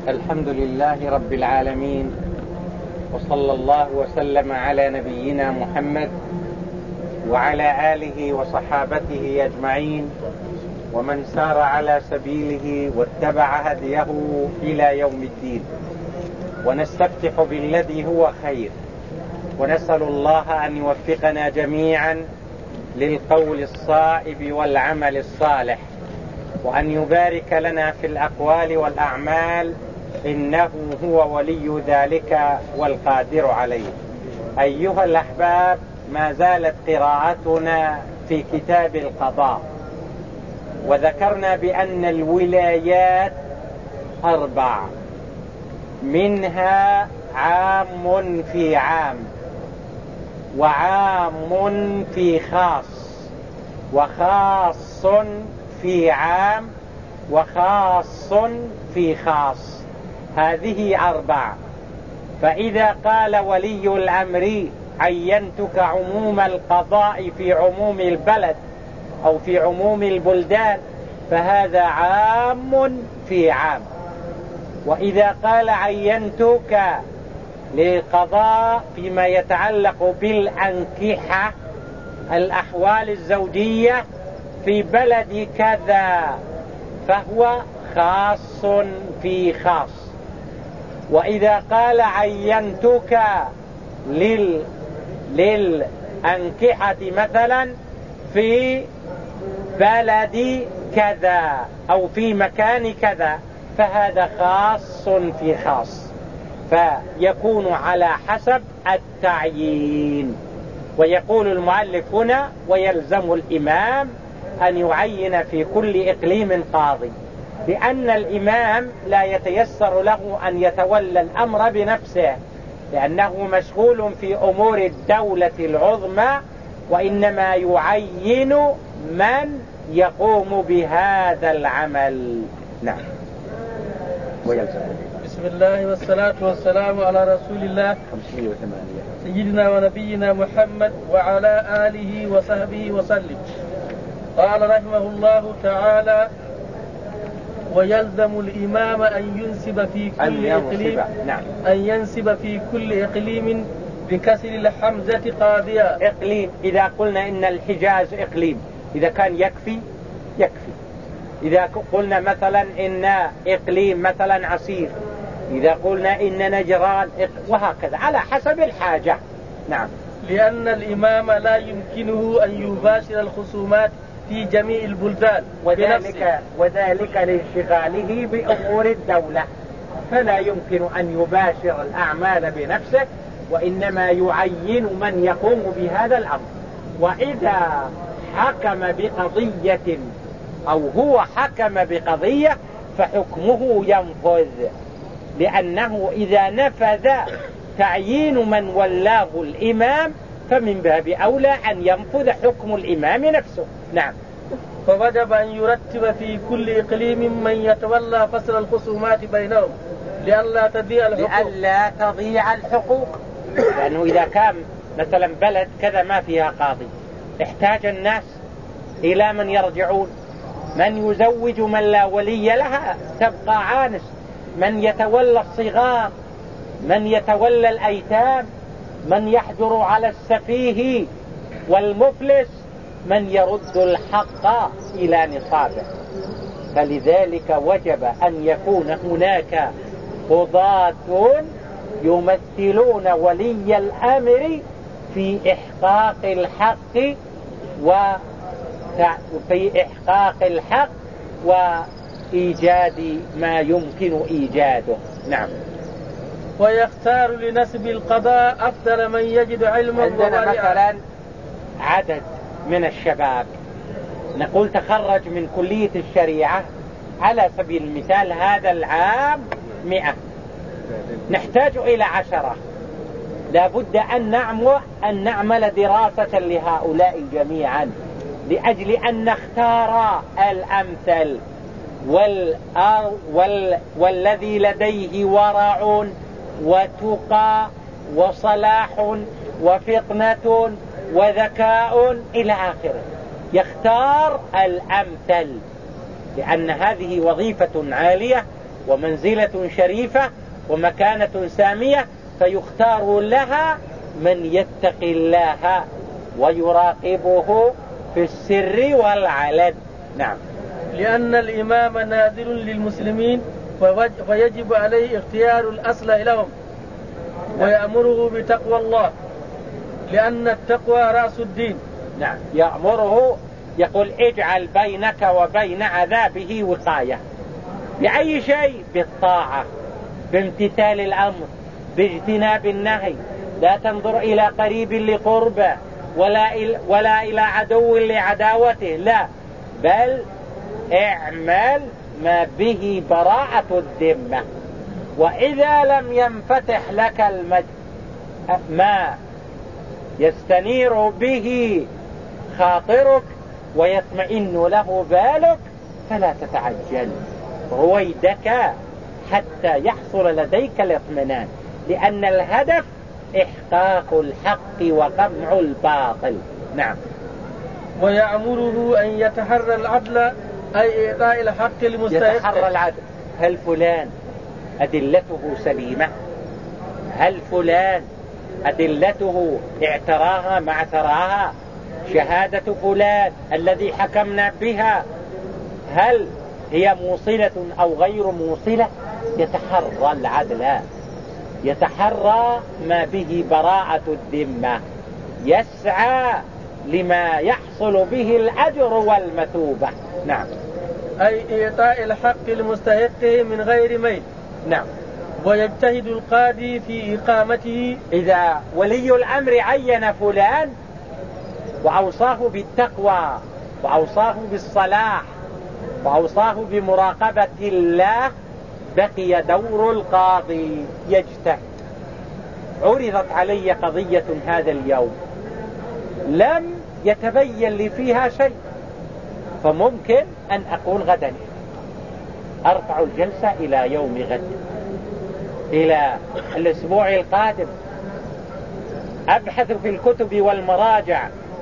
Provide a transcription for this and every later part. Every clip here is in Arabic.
الحمد لله رب العالمين، وصلى الله وسلم على نبينا محمد وعلى آله وصحابته أجمعين، ومن سار على سبيله واتبع هديه إلى يوم الدين. ونستفتح بالذي هو خير، ونسأل الله أن يوفقنا جميعا للقول الصائب والعمل الصالح، وأن يبارك لنا في الأقوال والأعمال، إنه هو ولي ذلك والقادر عليه. أيها الأحباب، ما زالت قراءتنا في كتاب القضاء، وذكرنا بأن الولايات 4، منها عام في عام، وعام في خاص، وخاص في عام، وخاص في خاص. هذه 4. فإذا قال ولي الأمر عينتك عموم القضاء في عموم البلد أو في عموم البلدان، فهذا عام في عام. وإذا قال عينتك للقضاء فيما يتعلق بالأنكحة، الأحوال الزوجية في بلد كذا، فهو خاص في خاص. وإذا قال عينتك للأنكحة مثلا في بلد كذا أو في مكان كذا، فهذا خاص في خاص، فيكون على حسب التعيين. ويقول المؤلف هنا: ويلزم الإمام أن يعين في كل إقليم قاضي، لأن الإمام لا يتيسر له أن يتولى الأمر بنفسه، لأنه مشغول في أمور الدولة العظمى، وإنما يعين من يقوم بهذا العمل. نعم. ويلزم. بسم الله والصلاة والسلام على رسول الله 508 سيدنا ونبينا محمد وعلى آله وصحبه وسلم. قال رحمه الله تعالى: ويلزم الإمام أن ينسب في كل إقليم أن ينسب في كل إقليم بكسر الحمزة قاضيا. إقليم، إذا قلنا إن الحجاز إقليم، إذا كان يكفي. إذا قلنا مثلا إن إقليم مثلا عسير، إذا قلنا إن نجران، وهكذا على حسب الحاجة. نعم. لأن الإمام لا يمكنه أن يباشر الخصومات في جميع البلدان، وذلك لانشغاله بأمور الدولة، فلا يمكن أن يباشر الأعمال بنفسه، وإنما يعين من يقوم بهذا الأمر. وإذا حكم بقضية أو هو حكم بقضية فحكمه ينفذ، لأنه إذا نفذ تعيين من ولاه الإمام فمن باب أولى أن ينفذ حكم الإمام نفسه. نعم. فوجب أن يرتب في كل إقليم من يتولى فصل الخصومات بينهم لئلا تضيع الحقوق. لأنه إذا كان مثلا بلد كذا ما فيها قاضي، احتاج الناس إلى من يرجعون، من يزوج من لا ولي لها تبقى عانس، من يتولى الصغار، من يتولى الأيتام، من يحجر على السفيه والمفلس، من يرد الحق إلى نصابه. فلذلك وجب أن يكون هناك قضاة يمثلون ولي الأمر في إحقاق الحق وإيجاد ما يمكن إيجاده. نعم. ويختار لنسب القضاء أفضل من يجد علما. عندنا مثلا عدد من الشباب، نقول تخرج من كلية الشريعة على سبيل المثال هذا العام 100، نحتاج إلى 10. لابد أن نعمل دراسة لهؤلاء جميعا، لأجل أن نختار الأمثل والذي لديه ورع وتقى وصلاح وفطنة وذكاء إلى آخره. يختار الأمثل، لأن هذه وظيفة عالية ومنزلة شريفة ومكانة سامية، فيختار لها من يتقي الله ويراقبه في السر والعلن. نعم. لأن الإمام ناذر للمسلمين ويجب عليه اختيار الأصلح لهم ويأمره بتقوى الله، لأن التقوى رأس الدين. نعم، يأمره، يقول اجعل بينك وبين عذابه وقاية. بأي شيء؟ بالطاعة، بامتثال الأمر، باجتناب النهي. لا تنظر إلى قريب لقربه ولا إلى عدو لعداوته، لا، بل اعمل ما به براءة الذمة. وإذا لم ينفتح لك ما يستنير به خاطرك ويطمئن له بالك فلا تتعجل، رويدك حتى يحصل لديك الاطمئنان، لأن الهدف إحقاق الحق وقمع الباطل. نعم. ويأمره أن يتحرى العدل، أي إعطاء الحق المستحق. يتحرى العدل. هل فلان أدلته سليمة؟ هل فلان أدلته اعتراها ما اعتراها؟ شهادة فلان الذي حكمنا بها هل هي موصلة أو غير موصلة؟ يتحرى العدل، يتحرى ما به براءة الذمة، يسعى لما يحصل به الأجر والمثوبة. نعم. أي إعطاء الحق المستحق من غير ميل. نعم. ويجتهد القاضي في إقامته. إذا ولي الأمر عين فلان وأوصاه بالتقوى وأوصاه بالصلاح وأوصاه بمراقبة الله، بقي دور القاضي يجتهد. عرضت علي قضية هذا اليوم لم يتبين لي فيها شيء، فممكن أن أقول غدا أرفع الجلسة إلى يوم غد، إلى الأسبوع القادم، أبحث في الكتب والمراجع،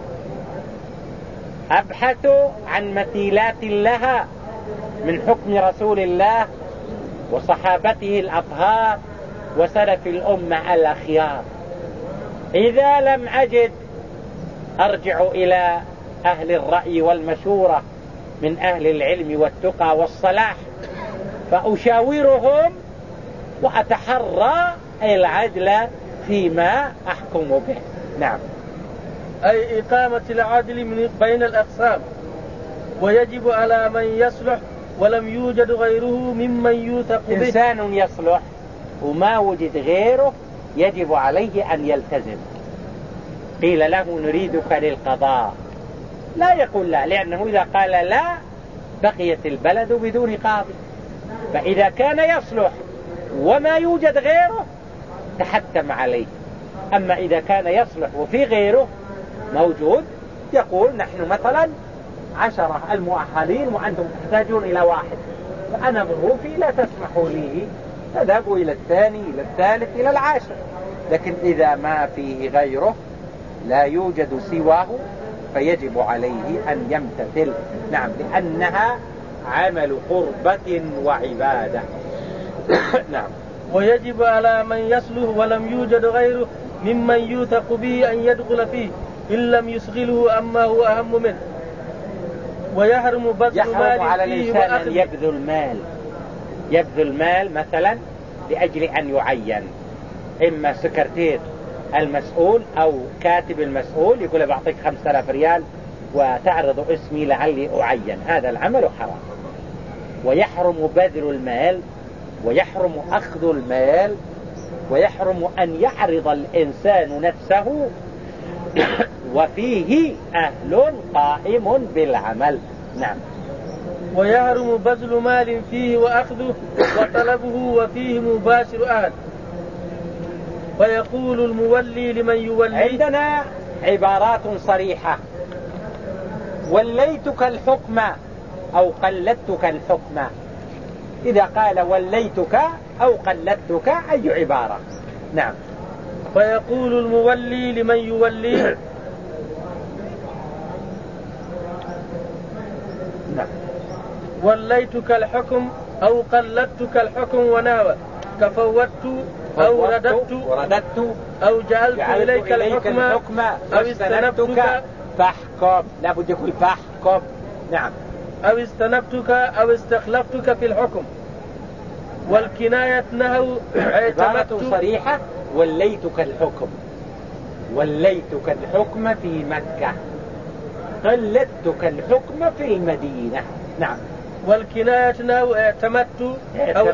أبحث عن مثيلات لها من حكم رسول الله وصحابته الأطهار وسلف الأمة الأخيار. إذا لم أجد أرجع إلى أهل الرأي والمشورة من أهل العلم والتقى والصلاح، فأشاورهم وأتحرى العدل فيما أحكم به. نعم. أي إقامة العدل بين الأقسام. ويجب على من يصلح ولم يوجد غيره ممن يوثق به. إنسان يصلح وما وجد غيره يجب عليه أن يلتزم. قيل له نريدك للقضاء، لا يقول لا، لأنه إذا قال لا بقيت البلد بدون قاضي. فإذا كان يصلح وما يوجد غيره تحتم عليه. أما إذا كان يصلح وفي غيره موجود يقول نحن مثلا 10 المؤهلين وأنتم تحتاجون إلى 1، فأنا ظروفي لا تسمح لي، فذهبوا إلى الثاني إلى الثالث إلى العاشر. لكن إذا ما فيه غيره لا يوجد سواه فيجب عليه أن يمتثل. نعم، لأنها عمل قربة وعبادة. نعم. ويجب على من يصلح ولم يوجد غيره ممن يوثق به أن يدخل فيه إن لم يشغله أما هو أهم منه. ويحرم بذل مال على فيه الإنسان أن يبذل مال مثلا لأجل أن يعين، إما سكرتير المسؤول أو كاتب المسؤول يقول له بعطيك 5000 ريال وتعرض اسمي لعلي أعين، هذا العمل حرام. ويحرم بذل المال، ويحرم أخذ المال، ويحرم أن يعرض الإنسان نفسه وفيه أهل قائم بالعمل. نعم. ويحرم بذل مال فيه وأخذه وطلبه وفيه مباشر أهل. ويقول المولي لمن يولي. عندنا عبارات صريحة: وليتك الحكم أو قلدتك الحكم. إذا قال وليتك أو قلدتك أي عبارة. نعم. فيقول المولي لمن يولي. نعم. وليتك الحكم أو قلدتك الحكم وناوى كفوت أو رددت أو جعلت إليك الحكم أو استنبتك فاحكم. لا بد يقول فاحكم. نعم. أو استنبتك أو استخلفتك في الحكم. والكناية نهو عبارة صريحة وليتك الحكم، وليتك الحكم في مكة، قلدتك الحكم في المدينة. نعم. والكناية نهو اعتمدت أو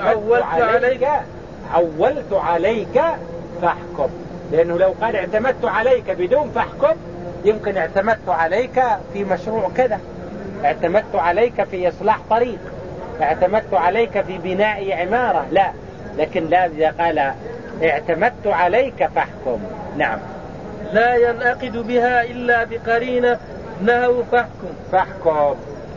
عولت عليك فاحكم، لأنه لو قال اعتمدت عليك بدون فاحكم يمكن اعتمدت عليك في مشروع كذا، اعتمدت عليك في إصلاح طريق، اعتمدت عليك في بناء عمارة. لا، لكن لا، إذا قال اعتمدت عليك فاحكم. نعم. لا ينعقد بها إلا بقرينة نهو فاحكم.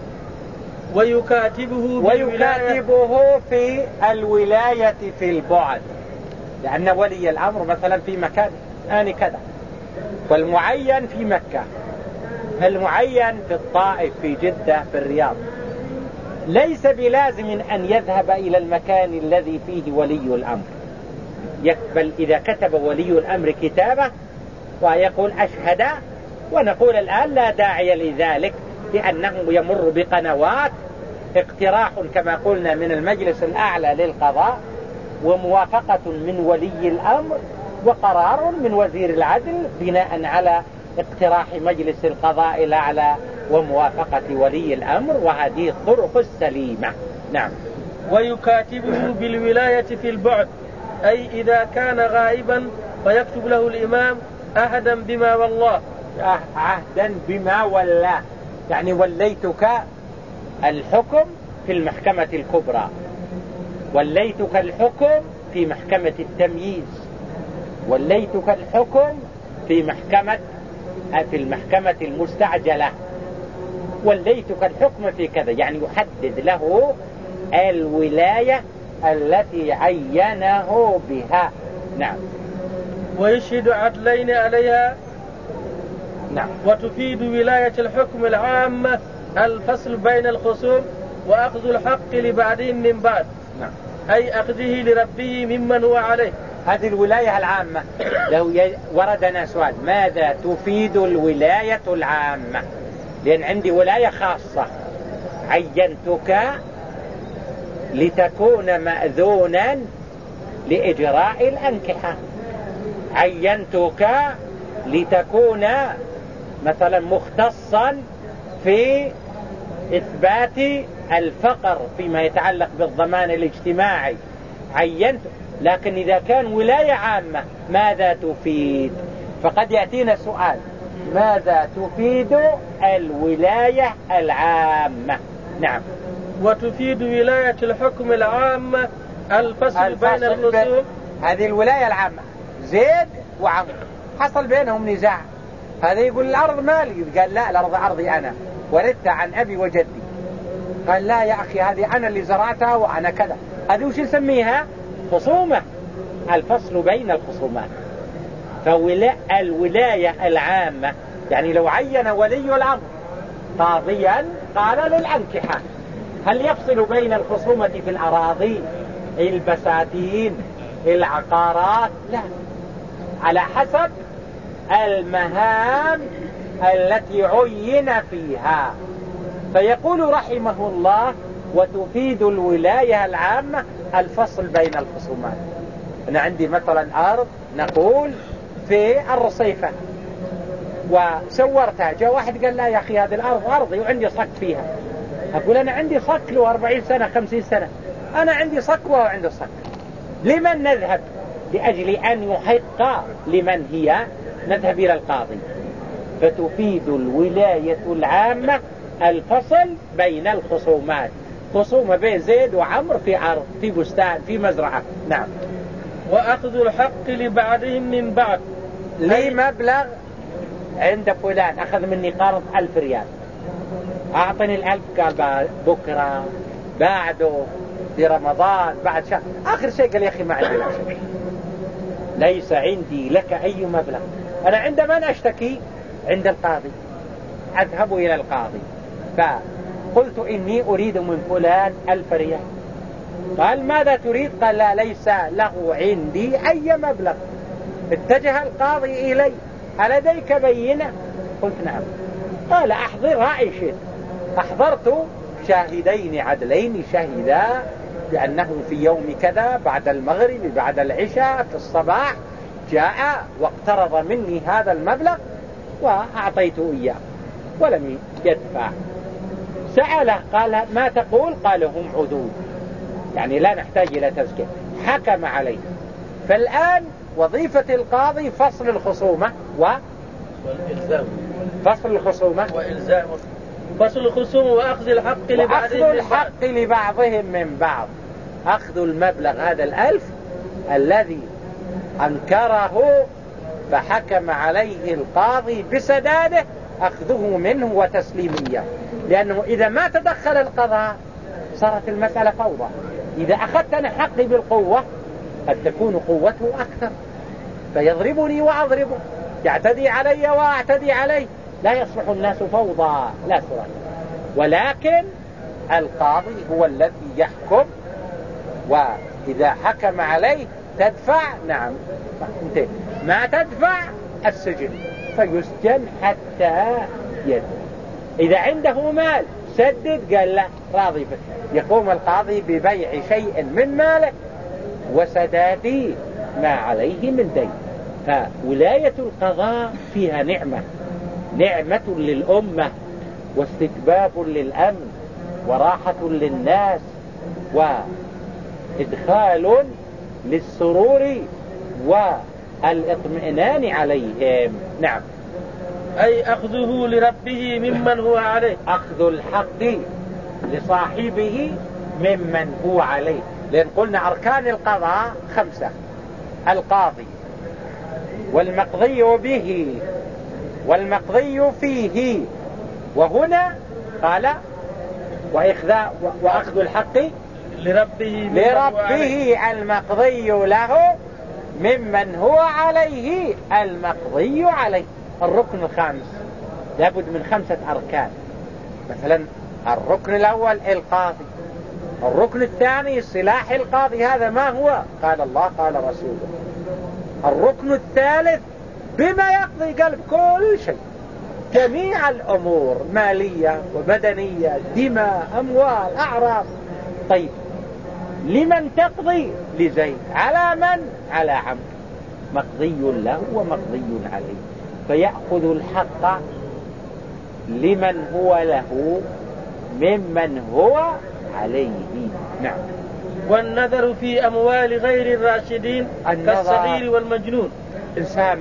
ويكاتبه في الولاية في البعد، لأن ولي الأمر مثلا في مكان كذا، والمعين في مكة، المعين في الطائف، في جدة، في الرياض. ليس بلازم أن يذهب إلى المكان الذي فيه ولي الأمر، بل إذا كتب ولي الأمر كتابة ويقول أشهد، ونقول الآن لا داعي لذلك لأنه يمر بقنوات اقتراح كما قلنا من المجلس الأعلى للقضاء، وموافقة من ولي الأمر، وقرار من وزير العدل بناء على اقتراح مجلس القضاء الأعلى وموافقة ولي الأمر، وهذه الطرق السليمة. نعم. ويكاتبه بالولاية في البعد، أي إذا كان غائبا فيكتب له الإمام عهدا بما والله. عهدا بما والله، يعني وليتك الحكم في المحكمة الكبرى، وليتك الحكم في محكمة التمييز، وليتك الحكم في المحكمة المستعجلة، وليتك الحكم في كذا، يعني يحدد له الولاية التي عينه بها. نعم. ويشهد عدلين عليها. نعم. وتفيد ولاية الحكم العامة الفصل بين الخصوم وأخذ الحق لبعضهم من بعد. نعم. أي أخذه لربه ممن هو عليه. هذه الولاية العامة. لو وردنا سؤال ماذا تفيد الولاية العامة؟ لأن عندي ولاية خاصة، عينتك لتكون مأذونا لإجراء الأنكحة، عينتك لتكون مثلا مختصا في إثبات الفقر فيما يتعلق بالضمان الاجتماعي، عينت. لكن إذا كان ولاية عامة ماذا تفيد؟ فقد يأتينا سؤال ماذا تفيد الولاية العامة؟ نعم. وتفيد ولاية الحكم العامة الفصل بين الخصوم. هذه الولاية العامة، زيد وعمرو حصل بينهم نزاع، هذا يقول الأرض مالي، قال لا، الأرض أرضي أنا ورثتها عن أبي وجدي. قال لا يا أخي، هذه أنا اللي زرعتها وأنا كذا. هذه وش نسميها؟ خصومة، الفصل بين الخصومات. فالولاية العامة يعني لو عين ولي الأمر قاضيا قال للأنكحة، هل يفصل بين الخصومة في الأراضي، البساتين، العقارات؟ لا، على حسب المهام التي عين فيها. فيقول رحمه الله وتفيد الولاية العامة الفصل بين الخصومات. أنا عندي مثلا أرض نقول في الرصيفة وسورتها، جاء واحد قال لا يا أخي هذه الأرض أرضي وعندي صك فيها. أقول أنا عندي صك له 40 سنة 50 سنة، أنا عندي صك وهو عنده صك، لمن نذهب؟ لأجل أن يحق لمن هي، نذهب إلى القاضي. فتفيد الولاية العامة الفصل بين الخصومات، خصومة بين زيد وعمر في أرض، في بستان، في مزرعة. نعم. وأخذ الحق لبعضهم من بعض، لي مبلغ عند فلان أخذ مني قرض 1000 ريال، أعطني 1000، قال بكرة، بعده، في رمضان، بعد شهر، آخر شيء قال يا أخي ما عندي لك شيء، ليس عندي لك أي مبلغ. أنا عند من أشتكي؟ عند القاضي. أذهب إلى القاضي فقلت إني أريد من فلان 1000 ريال، قال ماذا تريد؟ قال لا ليس له عندي أي مبلغ. اتجه القاضي إلي ألديك بينة؟ قلت نعم. قال أحضرها أي شيء. أحضرت شاهدين عدلين شهدا بأنه في يوم كذا بعد المغرب بعد العشاء في الصباح جاء واقترض مني هذا المبلغ وأعطيته إياه ولم يدفع. سأله قال ما تقول؟ قال هم عدود، يعني لا نحتاج إلى تزكية. حكم عليه. فالآن وظيفة القاضي فصل الخصومة والإلزام. فصل الخصومة وإلزام. فصل الخصومة وأخذ الحق لبعضهم من بعض. أخذ المبلغ هذا 1000 الذي أنكره فحكم عليه القاضي بسداده، أخذه منه وتسليمية. لأنه إذا ما تدخل القضاء صارت المسألة فوضى. إذا أخذت أنا حقي بالقوة قد تكون قوته أكثر فيضربني وأضربه، يعتدي علي وأعتدي عليه. لا يصلح الناس فوضى لا سرعة. ولكن القاضي هو الذي يحكم، وإذا حكم عليه تدفع نعم انتهى، ما تدفع السجن فيسجن حتى يدفع. إذا عنده مال سدد قال لا راضي به، يقوم القاضي ببيع شيء من ماله وسداد ما عليه من دين. فولاية القضاء فيها نعمة للأمة واستتباب للأمن وراحة للناس وإدخال للسرور والاطمئنان عليهم. نعم. أي أخذه لربه ممن هو عليه. أخذ الحق لصاحبه ممن هو عليه. لأن قلنا أركان القضاء 5: القاضي والمقضي به والمقضي فيه. وهنا قال وأخذ الحق لربه المقضي له ممن هو عليه المقضي عليه. الركن الخامس لابد من 5 أركان. مثلا الركن الأول القاضي، الركن الثاني صلاح القاضي، هذا ما هو؟ قال الله قال رسوله. الركن الثالث بما يقضي قلب كل شيء، جميع الأمور مالية وبدنية، دماء، أموال، أعراض. طيب لمن تقضي؟ لزيد. على من؟ على عمرو. مقضي له ومقضي عليه، فيأخذ الحق لمن هو له ممن هو عليه. نعم. والنذر في أموال غير الراشدين كالصغير والمجنون. إنسان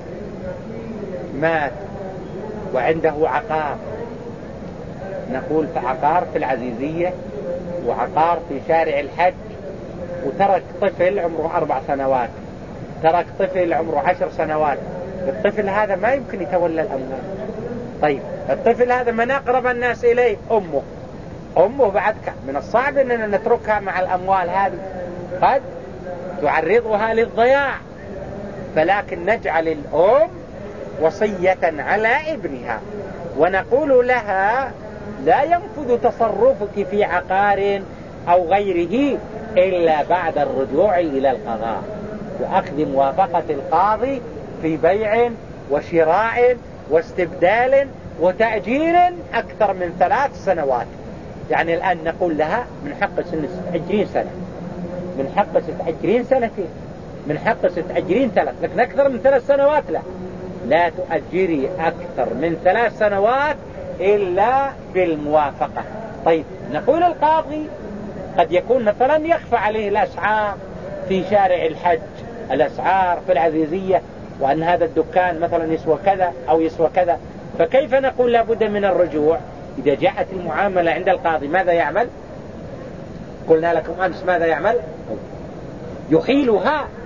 مات وعنده عقار، نقول فعقار في العزيزية وعقار في شارع الحج، وترك طفل عمره 4 سنوات، ترك طفل عمره 10 سنوات. الطفل هذا ما يمكن يتولى الأموال. طيب الطفل هذا من أقرب الناس إليه؟ أمه بعد من الصعب أننا نتركها مع الأموال هذه، قد تعرضها للضياع. فلكن نجعل الأم وصية على ابنها ونقول لها لا ينفذ تصرفك في عقار أو غيره إلا بعد الرجوع إلى القضاء وأخذ موافقة القاضي في بيع وشراء واستبدال وتأجير أكثر من 3 سنوات. يعني الآن نقول لها من حق 20 سنة، من حق 20 سنتين، من حق 20 3، لكن أكثر من 3 سنوات لا تؤجري أكثر من 3 سنوات إلا بالموافقة. طيب نقول القاضي قد يكون مثلا يخفى عليه الأسعار في شارع الحج، الأسعار في العزيزية، وأن هذا الدكان مثلا يسوى كذا أو يسوى كذا، فكيف نقول لابد من الرجوع؟ إذا جاءت المعاملة عند القاضي ماذا يعمل؟ قلنا لكم أمس ماذا يعمل؟ يحيلها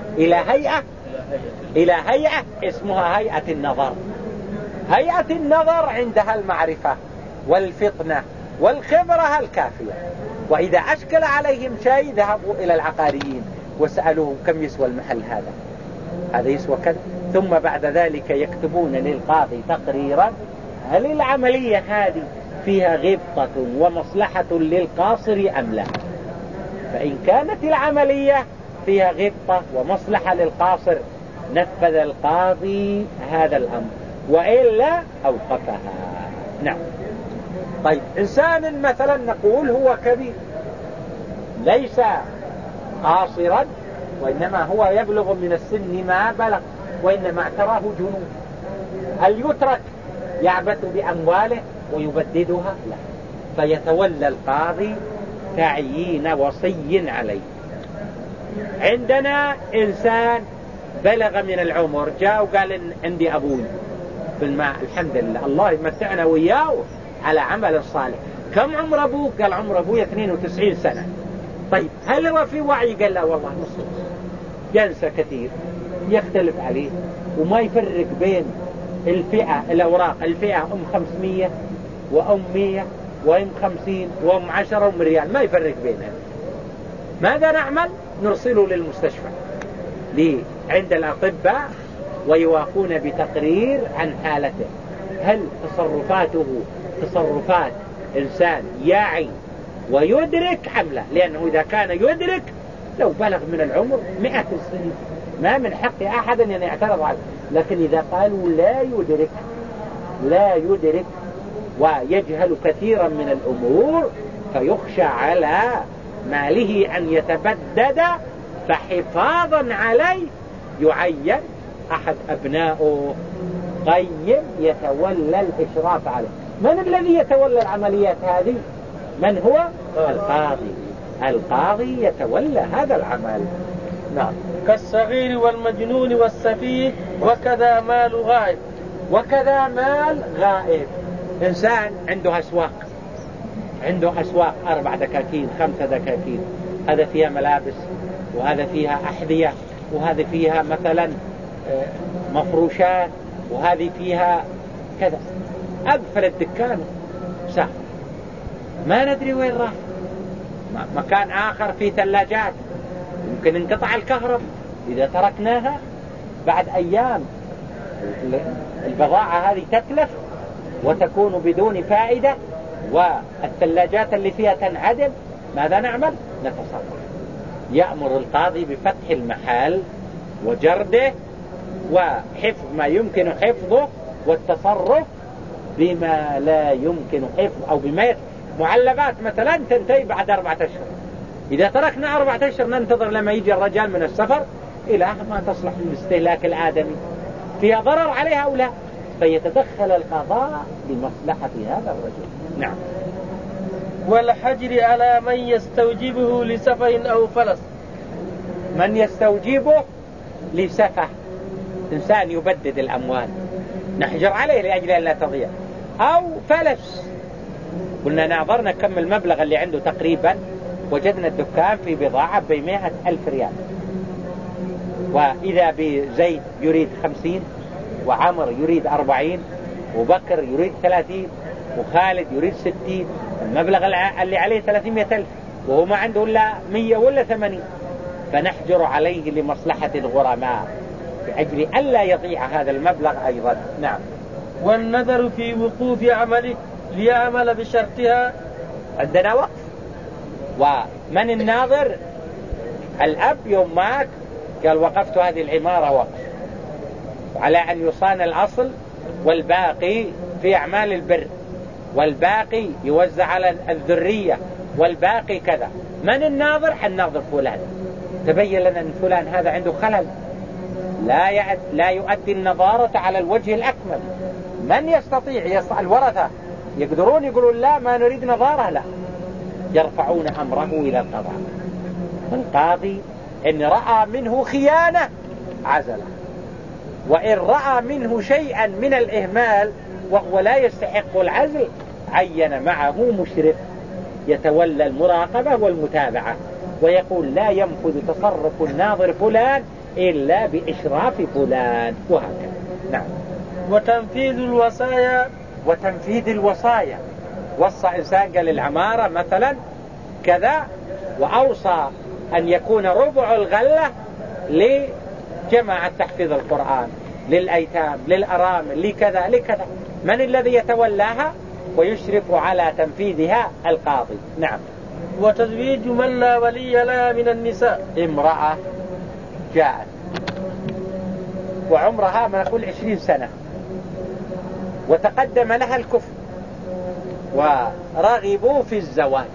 إلى هيئة اسمها هيئة النظر. هيئة النظر عندها المعرفة والفطنة والخبرة الكافية، وإذا أشكل عليهم شيء ذهبوا إلى العقاريين وسألوهم كم يسوى المحل هذا يسوى كذا، ثم بعد ذلك يكتبون للقاضي تقريرا هل العملية هذه فيها غبطة ومصلحة للقاصر أم لا. فإن كانت العملية فيها غبطة ومصلحة للقاصر نفذ القاضي هذا الأمر، وإلا أوقفها. نعم. طيب إنسان مثلا نقول هو كبير ليس قاصرا، وإنما هو يبلغ من السن ما بلغ، وإنما اعتراه جنون، هل يترك يعبث بأمواله ويبددها؟ لا، فيتولى القاضي تعيين وصي عليه. عندنا إنسان بلغ من العمر جاء وقال إن عندي أبوي بالماء، الحمد لله الله يمتعنا وياه على عمل صالح. كم عمر أبوك؟ قال عمر أبوي 92 سنة. طيب هل هو في وعي؟ قال لا والله نص، ينسى كثير، يختلف عليه وما يفرق بين الفئة الأوراق، الفئة 500 و100 و50 و10 وأم ريال، ما يفرق بينها. ماذا نعمل؟ نرسله للمستشفى عند الأطباء ويوافون بتقرير عن حالته، هل تصرفاته تصرفات إنسان يعي ويدرك أم لا؟ لأنه إذا كان يدرك لو بلغ من العمر 100 سنة ما من حق أحد أن يعترض عليه، لكن إذا قالوا لا يدرك ويجهل كثيرا من الأمور فيخشى على ماله أن يتبدد، فحفاظا عليه يعين أحد أبنائه قيم يتولى الإشراف عليه. من الذي يتولى العمليات هذه؟ من هو؟ القاضي يتولى هذا العمل. نعم. كالصغير والمجنون والسفيه وكذا مال غائب. وكذا مال غائب، إنسان عنده أسواق 4 دكاكين 5 دكاكين، هذا فيها ملابس وهذا فيها أحذية وهذا فيها مثلا مفروشات وهذه فيها كذا، أقفل الدكان سهل ما ندري وين راح. مكان آخر فيه ثلاجات يمكن انقطع الكهرب، إذا تركناها بعد أيام البضاعة هذه تتلف وتكون بدون فائدة والثلاجات اللي فيها تنعدم. ماذا نعمل؟ نتصرف. يأمر القاضي بفتح المحل وجرده وحفظ ما يمكن حفظه والتصرف بما لا يمكن حفظه، أو بما معلبات مثلا تنتهي بعد 4 أشهر، إذا تركنا 4 أشهر ننتظر لما يجي الرجال من السفر إلى ما تصلح للاستهلاك الآدمي، فيها ضرر عليها أو لا، فيتدخل القضاء لمصلحة هذا الرجل. نعم. والحجر على من يستوجبه لسفه أو فلس. من يستوجبه لسفه، إنسان يبدد الأموال نحجر عليه لأجل أن لا تضيع، أو فلس قلنا ناظرنا كم المبلغ اللي عنده تقريبا، وجدنا الدكان في بضاعة ب100,000 ريال، وإذا بزيد يريد 50 وعمر يريد 40 وبكر يريد 30 وخالد يريد 60، المبلغ اللي عليه 300,000 وهو ما عنده إلا 100 ولا 80، فنحجر عليه لمصلحة الغرماء بأجل ألا يضيع هذا المبلغ أيضا. نعم. والنذر في وقوف عمله ليعمل بشرطها. عندنا وقف، ومن الناظر؟ الأب يوم مات قال وقفت هذه العمارة وقف على أن يصان الأصل والباقي في أعمال البر، والباقي يوزع على الذرية، والباقي كذا. من الناظر؟ الناظر فلان، تبين لنا أن فلان هذا عنده خلل لا يؤدي النظارة على الوجه الأكمل. من يستطيع الورثة يقدرون يقولون لا ما نريد نظارة؟ لا، يرفعون أمره إلى القضاء. القاضي إن رأى منه خيانة عزله، وإن رأى منه شيئا من الإهمال وهو لا يستحق العزل عين معه مشرف يتولى المراقبة والمتابعة، ويقول لا ينفذ تصرف الناظر فلان إلا بإشراف فلان، وهكذا. نعم. وتنفيذ الوصايا، وصى إنسان قال العمارة مثلا كذا، وأوصى أن يكون ربع الغلة لجماعة تحفيظ القرآن، للأيتام، للأرامل، لكذا. من الذي يتولاها ويشرف على تنفيذها؟ القاضي. نعم. وتزويج من لا ولي لها من النساء. امرأة جاءت وعمرها ما نقول 20 سنة وتقدم لها الكفر ورغبوا في الزواج.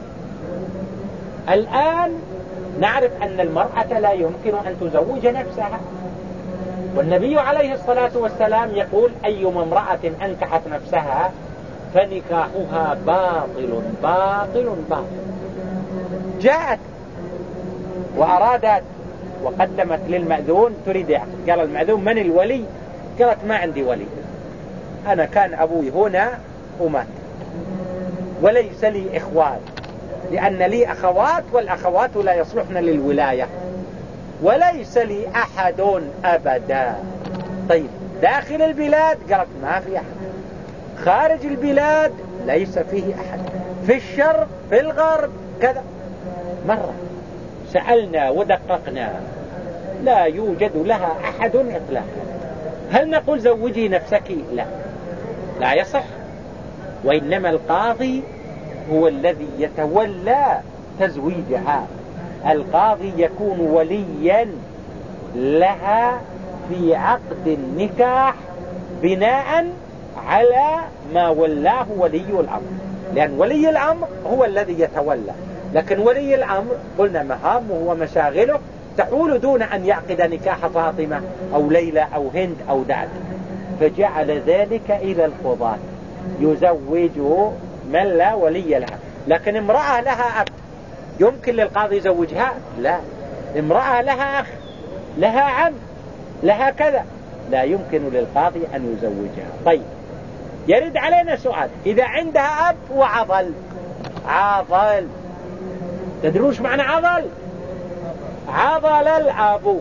الآن نعرف أن المرأة لا يمكن أن تزوج نفسها، والنبي عليه الصلاة والسلام يقول أيما امرأة أنكحت نفسها فنكاحها باطل باطل باطل. جاءت وأرادت وقدمت للمأذون تريد يعقد. قال المأذون من الولي؟ قالت ما عندي ولي، أنا كان أبوي هنا ومات وليس لي إخوان، لأن لي أخوات والأخوات لا يصلحن للولاية، وليس لي أحد أبدا. طيب داخل البلاد؟ قالت ما في أحد. خارج البلاد ليس فيه أحد. في الشرق في الغرب كذا. مرة سألنا ودققنا لا يوجد لها أحد إطلاقا. هل نقول زوجي نفسك؟ لا يصح. وإنما القاضي هو الذي يتولى تزويجها. القاضي يكون وليا لها في عقد النكاح بناء على ما ولاه ولي الأمر، لأن ولي الأمر هو الذي يتولى. لكن ولي الأمر قلنا مهامه ومشاغله تحول دون أن يعقد نكاح فاطمة أو ليلى أو هند أو دعد، فجعل ذلك إلى القضاة يزوج من لا ولي لها. لكن امرأة لها أب يمكن للقاضي يزوجها؟ لا. امرأة لها أخ لها عم لها كذا، لا يمكن للقاضي أن يزوجها. طيب يرد علينا سؤال، إذا عندها أب وعضل، عضل، تدروش معنى عضل؟ عضل الأب،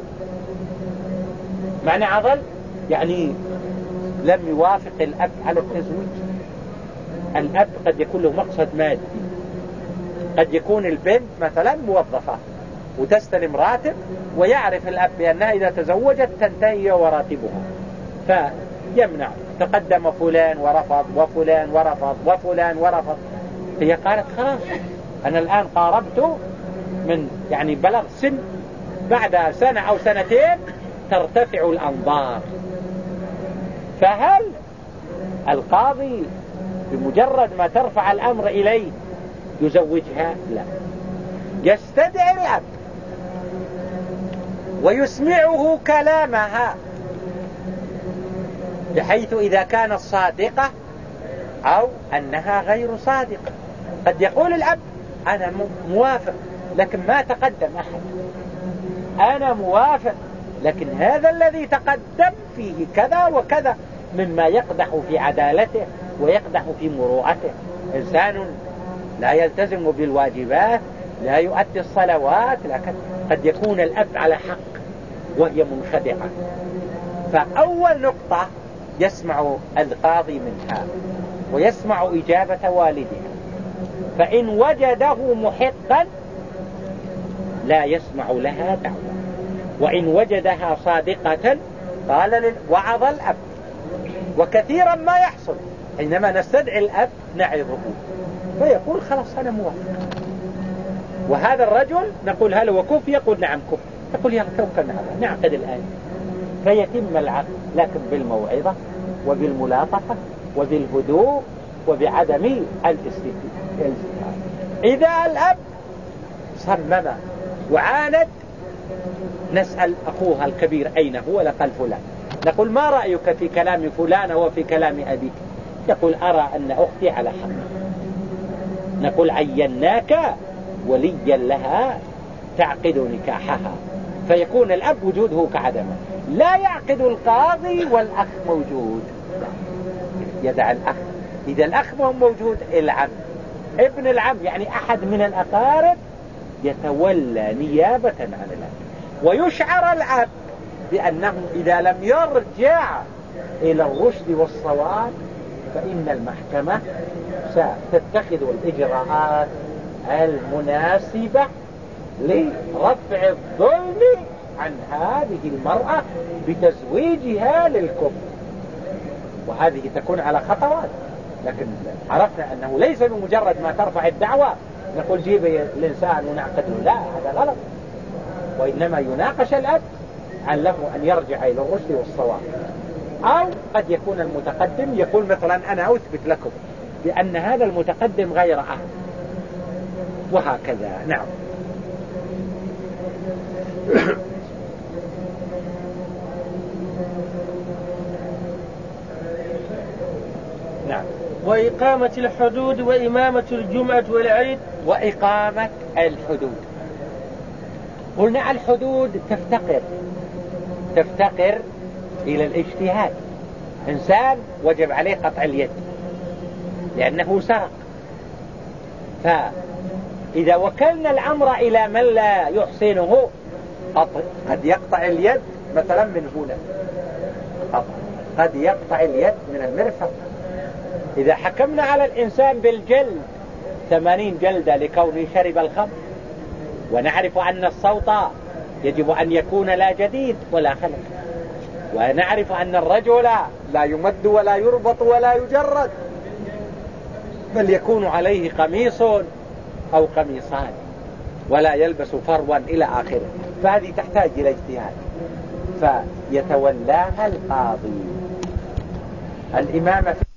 معنى عضل يعني لم يوافق الأب على التزويج. الأب قد يكون له مقصد مادي، قد يكون البنت مثلا موظفة وتستلم راتب، ويعرف الأب بأنها إذا تزوجت تنتهي وراتبها، فيمنع. تقدم فلان ورفض وفلان ورفض وفلان ورفض، هي قالت خلاص أنا الآن قاربت من يعني بلغ سن، بعد سنة أو سنتين ترتفع الأنظار. فهل القاضي بمجرد ما ترفع الأمر إليه يزوجها؟ لا، يستدعي الأب ويسمعه كلامها، بحيث إذا كانت صادقة أو أنها غير صادقة. قد يقول الأب أنا موافق لكن ما تقدم أحد، أنا موافق لكن هذا الذي تقدم فيه كذا وكذا مما يقدح في عدالته ويقدح في مروءته. إنسان لا يلتزم بالواجبات، لا يؤدي الصلوات، لكن قد يكون الأب على حق وهي منخدعة. فأول نقطة يسمع القاضي منها ويسمع إجابة والدها، فإن وجده محقا لا يسمع لها دعوة، وإن وجدها صادقة قال وعظ الأب. وكثيرا ما يحصل حينما نستدعي الأب نعظه فيقول خلاص أنا موافق. وهذا الرجل نقول هل هو كف؟ يقول نعم كف. يقول يلا توكلنا على الله نعقد الآن، فيتم العقد لكن بالموعظة وبالملاطفة وبالهدوء وبعدم الاستثناء. إذا الأب صمم وعاند نسأل أخوها الكبير أين هو؟ لقال فلان. نقول ما رأيك في كلام فلان وفي كلام أبيك؟ يقول أرى أن أختي على حق. نقول عيناك وليا لها تعقد نكاحها، فيكون الأب وجوده كعدمه. لا يعقد القاضي والأخ موجود، يدع الأخ. إذا الأخ موجود العم، ابن العم يعني أحد من الأقارب يتولى نيابة عن الأب. ويشعر الأب بأنه إذا لم يرجع إلى الرشد والصواب فإن المحكمة ستتخذ الإجراءات المناسبة لرفع الظلم عن هذه المرأة بتزويجها للكفر. وهذه تكون على خطوات، لكن عرفنا أنه ليس بمجرد ما ترفع الدعوة نقول جيب الإنسان ونعقده، لا هذا غلط، وإنما يناقش الأب علمه أن يرجع إلى الرشد والصواب. أو قد يكون المتقدم يقول مثلا أنا أثبت لكم بأن هذا المتقدم غير أهل، وهكذا. نعم. نعم. وإقامة الحدود وإمامة الجمعة والعيد. وإقامة الحدود، قلنا الحدود تفتقر إلى الاجتهاد. إنسان وجب عليه قطع اليد لأنه سرق، فإذا وكلنا الأمر إلى من لا يحسنه قد يقطع اليد مثلا من هنا، قد يقطع اليد من المرفق. إذا حكمنا على الإنسان بالجلد 80 جلدة لكونه شرب الخمر، ونعرف أن الصوت يجب أن يكون لا جديد ولا خلق، ونعرف أن الرجل لا يمد ولا يربط ولا يجرد، بل يكون عليه قميص أو قميصان ولا يلبس فروا إلى آخره، فهذه تحتاج إلى اجتهاد، فيتولاها القاضي. الإمامة